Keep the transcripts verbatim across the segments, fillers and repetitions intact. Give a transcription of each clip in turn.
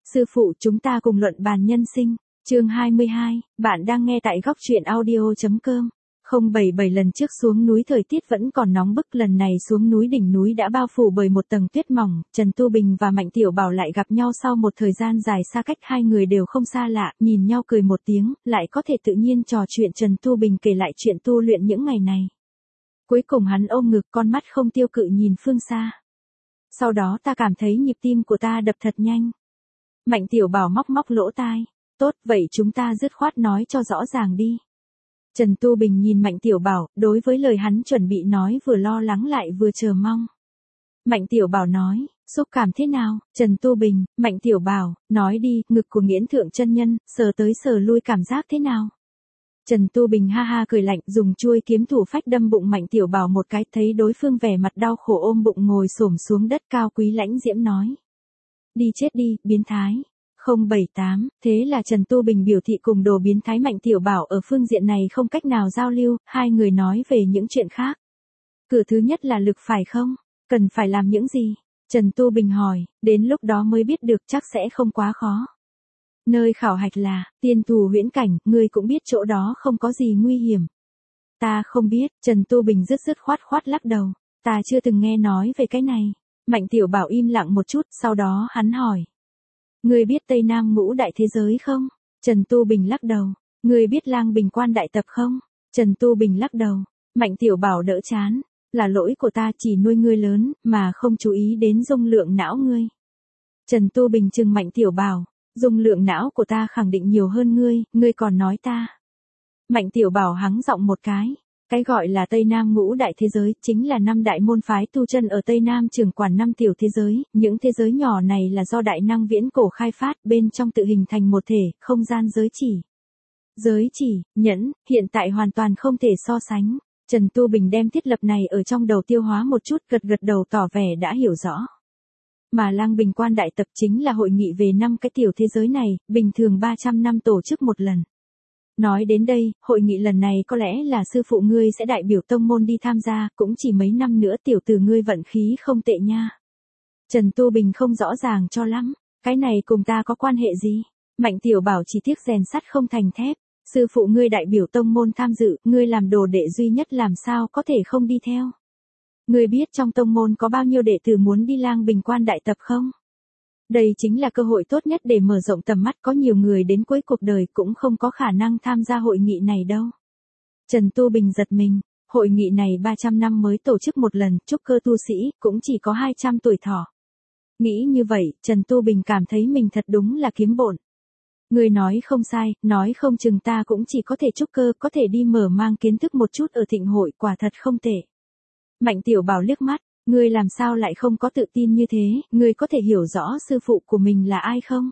Sư phụ, chúng ta cùng luận bàn nhân sinh. Chương hai mươi hai, bạn đang nghe tại góc truyện audio.com. không bảy bảy lần trước xuống núi thời tiết vẫn còn nóng bức, lần này xuống núi đỉnh núi đã bao phủ bởi một tầng tuyết mỏng, Trần Tu Bình và Mạnh Tiểu Bảo lại gặp nhau sau một thời gian dài xa cách, hai người đều không xa lạ, nhìn nhau cười một tiếng, lại có thể tự nhiên trò chuyện. Trần Tu Bình kể lại chuyện tu luyện những ngày này. Cuối cùng hắn ôm ngực, con mắt không tiêu cự nhìn phương xa. Sau đó ta cảm thấy nhịp tim của ta đập thật nhanh. Mạnh Tiểu Bảo móc móc lỗ tai. Tốt, vậy chúng ta dứt khoát nói cho rõ ràng đi. Trần Tu Bình nhìn Mạnh Tiểu Bảo, đối với lời hắn chuẩn bị nói vừa lo lắng lại vừa chờ mong. Mạnh Tiểu Bảo nói, xúc cảm thế nào? Trần Tu Bình, Mạnh Tiểu Bảo, nói đi, ngực của Nghiễn Thượng chân nhân, sờ tới sờ lui cảm giác thế nào? Trần Tu Bình ha ha cười lạnh, dùng chuôi kiếm thủ phách đâm bụng Mạnh Tiểu Bảo một cái, thấy đối phương vẻ mặt đau khổ ôm bụng ngồi xổm xuống đất, cao quý lãnh diễm nói. Đi chết đi, biến thái. không bảy tám, thế là Trần Tu Bình biểu thị cùng đồ biến thái Mạnh Tiểu Bảo ở phương diện này không cách nào giao lưu, hai người nói về những chuyện khác. Cửa thứ nhất là lực phải không? Cần phải làm những gì? Trần Tu Bình hỏi, đến lúc đó mới biết được, chắc sẽ không quá khó. Nơi khảo hạch là, Tiên Thù Huyễn Cảnh, ngươi cũng biết chỗ đó không có gì nguy hiểm. Ta không biết, Trần Tu Bình dứt dứt khoát khoát lắc đầu, ta chưa từng nghe nói về cái này. Mạnh Tiểu Bảo im lặng một chút, sau đó hắn hỏi. Ngươi biết Tây Nam ngũ đại thế giới không? Trần Tu Bình lắc đầu. Ngươi biết Lang Bình Quan đại tập không? Trần Tu Bình lắc đầu. Mạnh Tiểu Bảo đỡ chán. Là lỗi của ta, chỉ nuôi ngươi lớn, mà không chú ý đến dung lượng não ngươi. Trần Tu Bình trừng Mạnh Tiểu Bảo. Dung lượng não của ta khẳng định nhiều hơn ngươi, ngươi còn nói ta. Mạnh Tiểu Bảo hắng giọng một cái. Cái gọi là Tây Nam ngũ đại thế giới, chính là năm đại môn phái tu chân ở Tây Nam trưởng quản năm tiểu thế giới, những thế giới nhỏ này là do đại năng viễn cổ khai phát, bên trong tự hình thành một thể, không gian giới chỉ. Giới chỉ, nhẫn, hiện tại hoàn toàn không thể so sánh. Trần Tu Bình đem thiết lập này ở trong đầu tiêu hóa một chút, gật gật đầu tỏ vẻ đã hiểu rõ. Mà Lang Bình Quan đại tập chính là hội nghị về năm cái tiểu thế giới này, bình thường ba trăm năm tổ chức một lần. Nói đến đây, hội nghị lần này có lẽ là sư phụ ngươi sẽ đại biểu tông môn đi tham gia, cũng chỉ mấy năm nữa, tiểu tử ngươi vận khí không tệ nha. Trần Tu Bình không rõ ràng cho lắm, cái này cùng ta có quan hệ gì? Mạnh Tiểu Bảo chỉ tiếc rèn sắt không thành thép, sư phụ ngươi đại biểu tông môn tham dự, ngươi làm đồ đệ duy nhất làm sao có thể không đi theo? Ngươi biết trong tông môn có bao nhiêu đệ tử muốn đi Lang Bình Quan đại tập không? Đây chính là cơ hội tốt nhất để mở rộng tầm mắt, có nhiều người đến cuối cuộc đời cũng không có khả năng tham gia hội nghị này đâu. Trần Tu Bình giật mình, hội nghị này ba trăm năm mới tổ chức một lần, trúc cơ tu sĩ, cũng chỉ có hai trăm tuổi thọ. Nghĩ như vậy, Trần Tu Bình cảm thấy mình thật đúng là kiếm bộn. Người nói không sai, nói không chừng ta cũng chỉ có thể trúc cơ, có thể đi mở mang kiến thức một chút ở thịnh hội, quả thật không tệ. Mạnh Tiểu Bảo liếc mắt. Ngươi làm sao lại không có tự tin như thế, ngươi có thể hiểu rõ sư phụ của mình là ai không?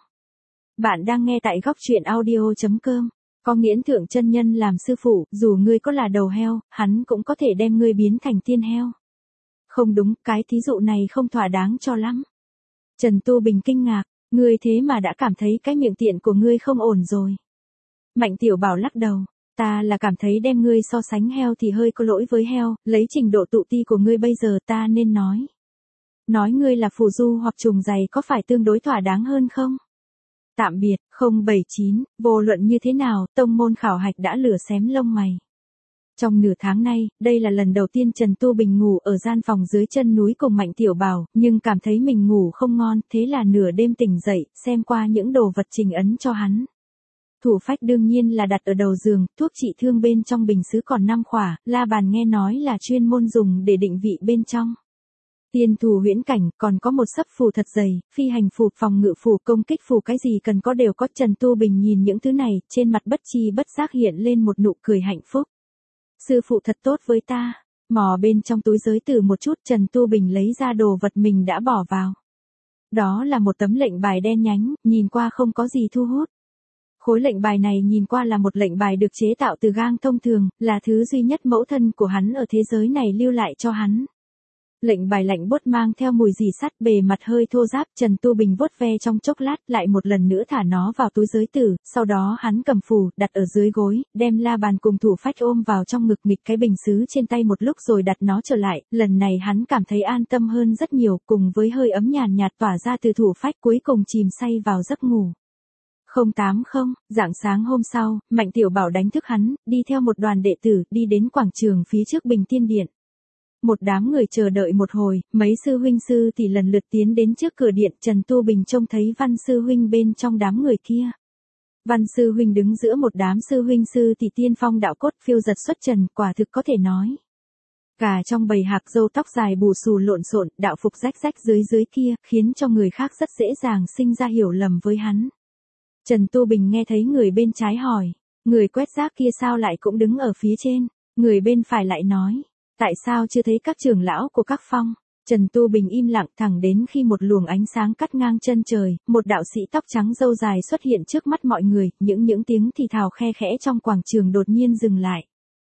Bạn đang nghe tại góc truyện audio.com, có Nghiễn Thượng chân nhân làm sư phụ, dù ngươi có là đầu heo, hắn cũng có thể đem ngươi biến thành tiên heo. Không đúng, cái thí dụ này không thỏa đáng cho lắm. Trần Tu Bình kinh ngạc, ngươi thế mà đã cảm thấy cái miệng tiện của ngươi không ổn rồi. Mạnh Tiểu Bảo lắc đầu. Ta là cảm thấy đem ngươi so sánh heo thì hơi có lỗi với heo, lấy trình độ tụ ti của ngươi bây giờ ta nên nói. Nói ngươi là phù du hoặc trùng giày có phải tương đối thỏa đáng hơn không? Tạm biệt, không bảy chín, vô luận như thế nào, tông môn khảo hạch đã lửa xém lông mày. Trong nửa tháng nay, đây là lần đầu tiên Trần Tu Bình ngủ ở gian phòng dưới chân núi cùng Mạnh Tiểu Bảo, nhưng cảm thấy mình ngủ không ngon, thế là nửa đêm tỉnh dậy, xem qua những đồ vật trình ấn cho hắn. Thủ phách đương nhiên là đặt ở đầu giường, thuốc trị thương bên trong bình sứ còn năm khỏa, la bàn nghe nói là chuyên môn dùng để định vị bên trong. Tiên Thù Huyễn Cảnh, còn có một sấp phù thật dày, phi hành phù, phòng ngự phù, công kích phù, cái gì cần có đều có. Trần Tu Bình nhìn những thứ này, trên mặt bất chi bất giác hiện lên một nụ cười hạnh phúc. Sư phụ thật tốt với ta. Mò bên trong túi giới từ một chút, Trần Tu Bình lấy ra đồ vật mình đã bỏ vào. Đó là một tấm lệnh bài đen nhánh, nhìn qua không có gì thu hút. Khối lệnh bài này nhìn qua là một lệnh bài được chế tạo từ gang thông thường, là thứ duy nhất mẫu thân của hắn ở thế giới này lưu lại cho hắn. Lệnh bài lạnh buốt mang theo mùi rỉ sắt, bề mặt hơi thô ráp, Trần Tu Bình vuốt ve trong chốc lát, lại một lần nữa thả nó vào túi giới tử, sau đó hắn cầm phù, đặt ở dưới gối, đem la bàn cùng thủ phách ôm vào trong ngực, nghịch cái bình sứ trên tay một lúc rồi đặt nó trở lại, lần này hắn cảm thấy an tâm hơn rất nhiều, cùng với hơi ấm nhàn nhạt tỏa ra từ thủ phách, cuối cùng chìm say vào giấc ngủ. không tám không, rạng sáng hôm sau, Mạnh Tiểu Bảo đánh thức hắn, đi theo một đoàn đệ tử, đi đến quảng trường phía trước Bình Tiên Điện. Một đám người chờ đợi một hồi, mấy sư huynh sư tỷ lần lượt tiến đến trước cửa điện, Trần Tu Bình trông thấy Văn sư huynh bên trong đám người kia. Văn sư huynh đứng giữa một đám sư huynh sư tỷ tiên phong đạo cốt, phiêu giật xuất trần, quả thực có thể nói. Cả trong bầy hạc, râu tóc dài bù xù lộn xộn, đạo phục rách rách dưới dưới kia, khiến cho người khác rất dễ dàng sinh ra hiểu lầm với hắn. Trần Tu Bình nghe thấy người bên trái hỏi, người quét rác kia sao lại cũng đứng ở phía trên, người bên phải lại nói, tại sao chưa thấy các trưởng lão của các phong. Trần Tu Bình im lặng thẳng đến khi một luồng ánh sáng cắt ngang chân trời, một đạo sĩ tóc trắng râu dài xuất hiện trước mắt mọi người, những những tiếng thì thào khe khẽ trong quảng trường đột nhiên dừng lại.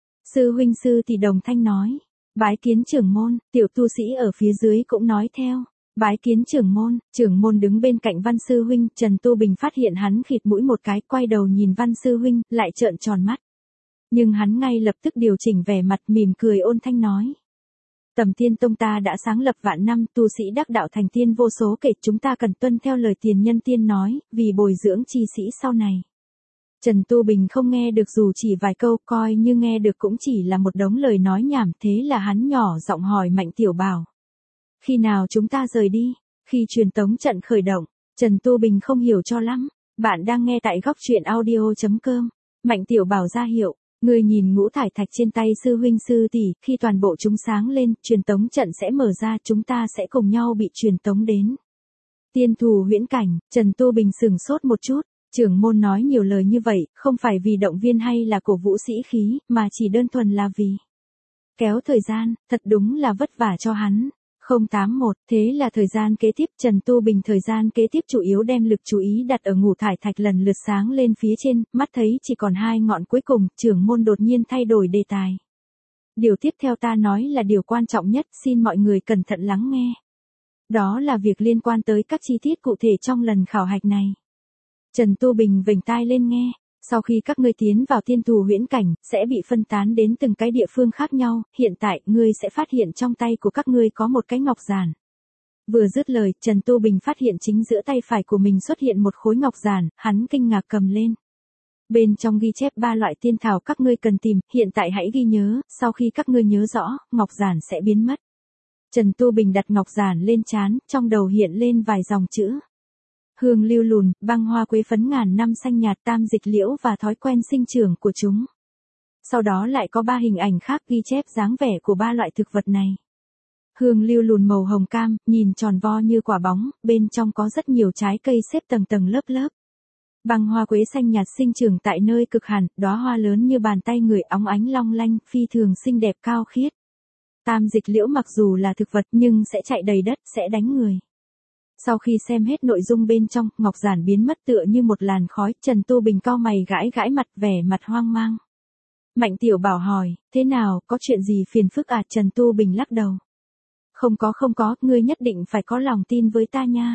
Sư huynh sư tỷ đồng thanh nói, bái kiến trưởng môn, tiểu tu sĩ ở phía dưới cũng nói theo. Bái kiến trưởng môn, trưởng môn đứng bên cạnh Văn sư huynh, Trần Tu Bình phát hiện hắn khịt mũi một cái, quay đầu nhìn Văn sư huynh, lại trợn tròn mắt. Nhưng hắn ngay lập tức điều chỉnh vẻ mặt, mỉm cười ôn thanh nói. Tầm Tiên Tông ta đã sáng lập vạn năm, tu sĩ đắc đạo thành tiên vô số kể, chúng ta cần tuân theo lời tiền nhân tiên nói, vì bồi dưỡng chi sĩ sau này. Trần Tu Bình không nghe được dù chỉ vài câu, coi như nghe được cũng chỉ là một đống lời nói nhảm, thế là hắn nhỏ giọng hỏi Mạnh Tiểu Bảo. Khi nào chúng ta rời đi? Khi truyền tống trận khởi động, Trần Tu Bình không hiểu cho lắm. Bạn đang nghe tại góc truyện audio chấm com. Mạnh Tiểu Bảo ra hiệu, người nhìn ngũ thải thạch trên tay sư huynh sư tỷ, khi toàn bộ chúng sáng lên, truyền tống trận sẽ mở ra, chúng ta sẽ cùng nhau bị truyền tống đến Tiên Thù Huyễn Cảnh. Trần Tu Bình sửng sốt một chút, trưởng môn nói nhiều lời như vậy, không phải vì động viên hay là cổ vũ sĩ khí, mà chỉ đơn thuần là vì kéo thời gian, thật đúng là vất vả cho hắn. không tám một, thế là thời gian kế tiếp, Trần Tu Bình thời gian kế tiếp chủ yếu đem lực chú ý đặt ở ngũ thải thạch lần lượt sáng lên phía trên, mắt thấy chỉ còn hai ngọn cuối cùng, trưởng môn đột nhiên thay đổi đề tài. Điều tiếp theo ta nói là điều quan trọng nhất, xin mọi người cẩn thận lắng nghe. Đó là việc liên quan tới các chi tiết cụ thể trong lần khảo hạch này. Trần Tu Bình vểnh tai lên nghe. Sau khi các ngươi tiến vào Tiên Thù Huyễn Cảnh, sẽ bị phân tán đến từng cái địa phương khác nhau, hiện tại, ngươi sẽ phát hiện trong tay của các ngươi có một cái ngọc giản. Vừa dứt lời, Trần Tu Bình phát hiện chính giữa tay phải của mình xuất hiện một khối ngọc giản, hắn kinh ngạc cầm lên. Bên trong ghi chép ba loại tiên thảo các ngươi cần tìm, hiện tại hãy ghi nhớ, sau khi các ngươi nhớ rõ, ngọc giản sẽ biến mất. Trần Tu Bình đặt ngọc giản lên trán, trong đầu hiện lên vài dòng chữ. Hương lưu lùn, băng hoa quế phấn ngàn năm xanh nhạt, tam dịch liễu và thói quen sinh trưởng của chúng. Sau đó lại có ba hình ảnh khác ghi chép dáng vẻ của ba loại thực vật này. Hương lưu lùn màu hồng cam, nhìn tròn vo như quả bóng, bên trong có rất nhiều trái cây xếp tầng tầng lớp lớp. Băng hoa quế xanh nhạt sinh trưởng tại nơi cực hàn, đóa hoa lớn như bàn tay người, óng ánh long lanh, phi thường xinh đẹp cao khiết. Tam dịch liễu mặc dù là thực vật nhưng sẽ chạy đầy đất, sẽ đánh người. Sau khi xem hết nội dung bên trong, ngọc giản biến mất tựa như một làn khói, Trần Tu Bình cau mày gãi gãi mặt, vẻ mặt hoang mang. Mạnh Tiểu Bảo hỏi, thế nào, có chuyện gì phiền phức à? Trần Tu Bình lắc đầu. Không có không có, ngươi nhất định phải có lòng tin với ta nha.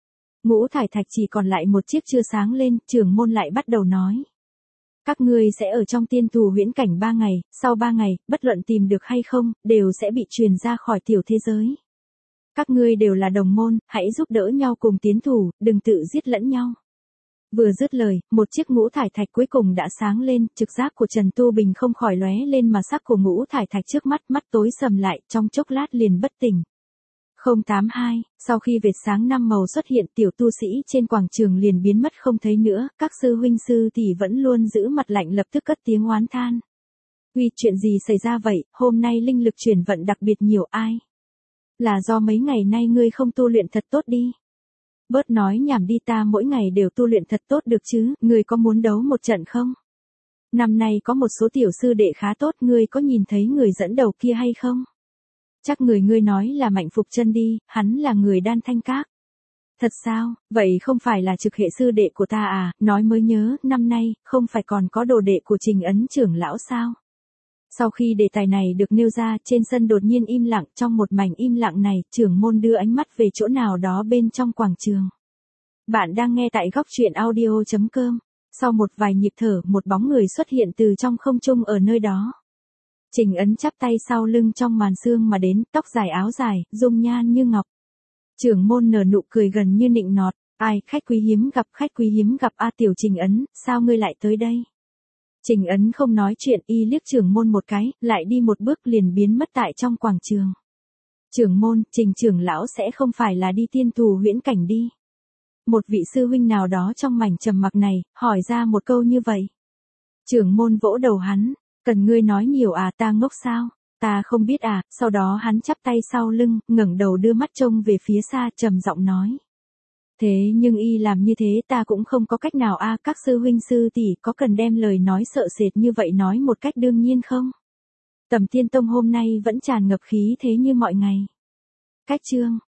Ngũ thải thạch chỉ còn lại một chiếc chưa sáng lên, trưởng môn lại bắt đầu nói. Các ngươi sẽ ở trong Tiên Thù Huyễn Cảnh ba ngày, sau ba ngày, bất luận tìm được hay không, đều sẽ bị truyền ra khỏi tiểu thế giới. Các ngươi đều là đồng môn, hãy giúp đỡ nhau cùng tiến thủ, đừng tự giết lẫn nhau. Vừa dứt lời, một chiếc ngũ thải thạch cuối cùng đã sáng lên, trực giác của Trần Tu Bình không khỏi lóe lên mà sắc của ngũ thải thạch trước mắt, mắt tối sầm lại, trong chốc lát liền bất tỉnh. không tám hai, sau khi vệt sáng năm màu xuất hiện, tiểu tu sĩ trên quảng trường liền biến mất không thấy nữa, các sư huynh sư tỷ vẫn luôn giữ mặt lạnh lập tức cất tiếng oán than. Uy, chuyện gì xảy ra vậy, hôm nay linh lực chuyển vận đặc biệt nhiều, ai? Là do mấy ngày nay ngươi không tu luyện thật tốt đi. Bớt nói nhảm đi, ta mỗi ngày đều tu luyện thật tốt được chứ, ngươi có muốn đấu một trận không? Năm nay có một số tiểu sư đệ khá tốt, ngươi có nhìn thấy người dẫn đầu kia hay không? Chắc người ngươi nói là Mạnh Phục Chân đi, hắn là người Đan Thanh Các. Thật sao, vậy không phải là trực hệ sư đệ của ta à, nói mới nhớ, năm nay, không phải còn có đồ đệ của Trình Ấn trưởng lão sao? Sau khi đề tài này được nêu ra, trên sân đột nhiên im lặng, trong một mảnh im lặng này, trưởng môn đưa ánh mắt về chỗ nào đó bên trong quảng trường. Bạn đang nghe tại góc truyện audio chấm com. Sau một vài nhịp thở, một bóng người xuất hiện từ trong không trung ở nơi đó. Trình Ấn chắp tay sau lưng trong màn sương mà đến, tóc dài áo dài, dung nhan như ngọc. Trưởng môn nở nụ cười gần như nịnh nọt, ai, khách quý hiếm gặp, khách quý hiếm gặp a tiểu Trình Ấn, sao ngươi lại tới đây? Trình Ấn không nói chuyện, y liếc trưởng môn một cái, lại đi một bước liền biến mất tại trong quảng trường. Trưởng môn, Trình trưởng lão sẽ không phải là đi tiên tù huyễn cảnh đi. Một vị sư huynh nào đó trong mảnh trầm mặc này, hỏi ra một câu như vậy. Trưởng môn vỗ đầu hắn, cần ngươi nói nhiều à, ta ngốc sao? Ta không biết à, sau đó hắn chắp tay sau lưng, ngẩng đầu đưa mắt trông về phía xa, trầm giọng nói. Thế nhưng y làm như thế ta cũng không có cách nào a, các sư huynh sư tỷ có cần đem lời nói sợ sệt như vậy nói một cách đương nhiên không? Tầm Tiên Tông hôm nay vẫn tràn ngập khí thế như mọi ngày. Cách chương